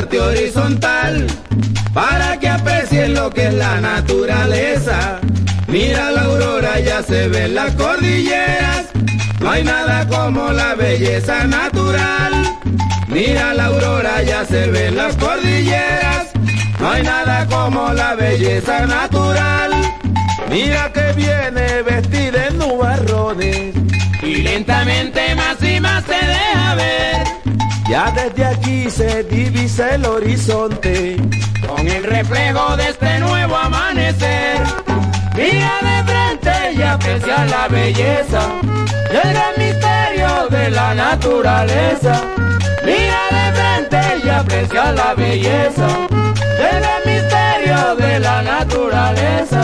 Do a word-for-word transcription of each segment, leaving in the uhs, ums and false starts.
parte horizontal, para que aprecien lo que es la naturaleza. Mira la aurora, ya se ven las cordilleras, no hay nada como la belleza natural. Mira la aurora, ya se ven las cordilleras, no hay nada como la belleza natural. Mira que viene vestida en nubarrones y lentamente más y más se deja ver. Ya desde aquí se divisa el horizonte con el reflejo de este nuevo amanecer. Mira de frente y aprecia la belleza y el gran misterio de la naturaleza. Mira de frente y aprecia la belleza y el gran misterio de la naturaleza.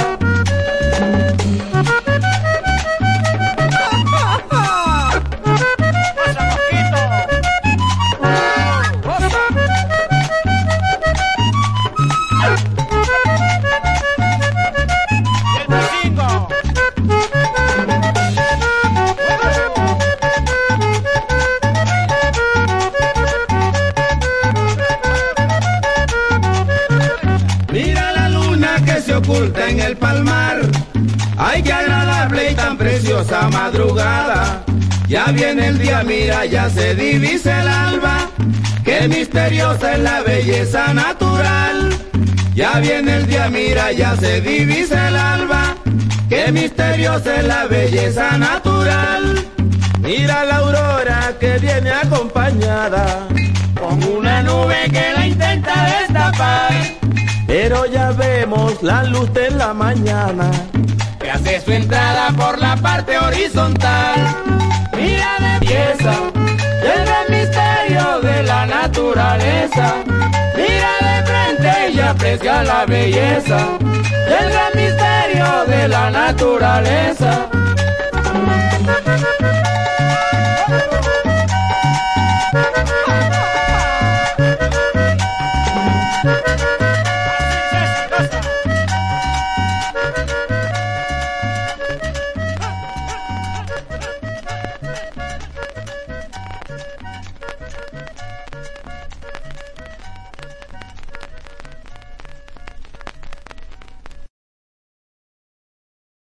Oculta en el palmar, ay qué agradable y tan preciosa madrugada. Ya viene el día, mira, ya se divisa el alba, qué misteriosa es la belleza natural. Ya viene el día, mira, ya se divisa el alba, qué misteriosa es la belleza natural. Mira la aurora que viene acompañada con una nube que la intenta destapar. Pero ya vemos la luz de la mañana que hace su entrada por la parte horizontal. Mira de pieza el gran misterio de la naturaleza. Mira de frente y aprecia la belleza del gran misterio de la naturaleza.